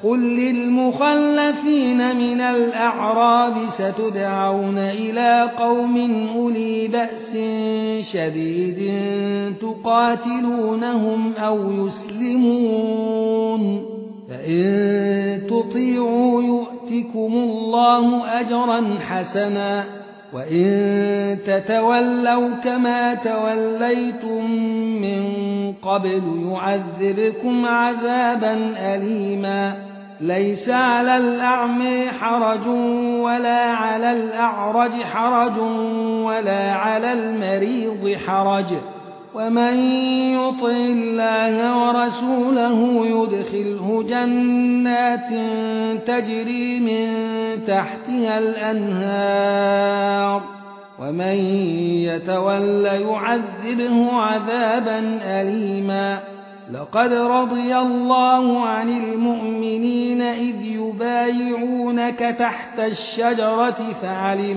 قل للمخلفين من الأعراب ستدعون إلى قوم أولي بأس شديد تقاتلونهم أو يسلمون فإن تطيعوا يؤتكم الله أجرا حسنا وإن تتولوا كما توليتم من قبل يعذبكم عذابا أليما ليس على الأعمى حرج ولا على الأعرج حرج ولا على المريض حرج ومن يطع الله ورسوله يدخله جنات تجري من تحتها الأنهار ومن يتول يعذبه عذابا أليما لقد رضي الله عن المؤمنين إذ يبايعونك تحت الشجرة فعلم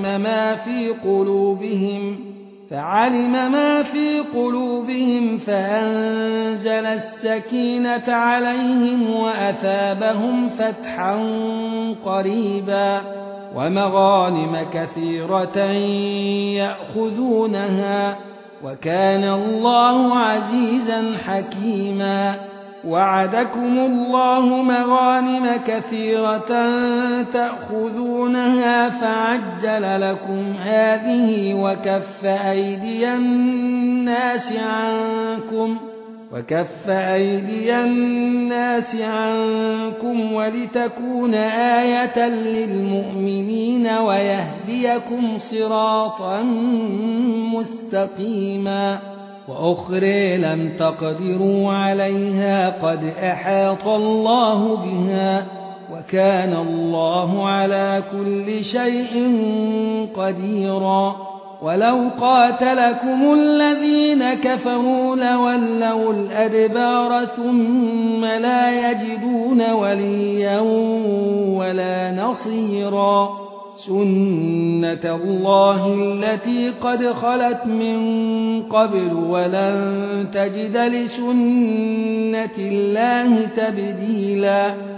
ما في قلوبهم فأنزل السكينة عليهم وأثابهم فتحا قريبا ومغانم كثيرة يأخذونها وكان الله عزيزا حكيما وعدكم الله مغانم كثيرة تأخذونها فعجل لكم هذه وكف أيدي الناس عنكم ولتكون آية للمؤمنين ويهديكم صراطا مستقيما وأخرى لم تقدروا عليها قد أحاط الله بها وكان الله على كل شيء قديرا ولو قاتلكم الذين كفروا لولوا الأدبار ثم لا يجدون وليا ولا نصيرا سنة الله التي قد خلت من قبل ولن تجد لسنة الله تبديلا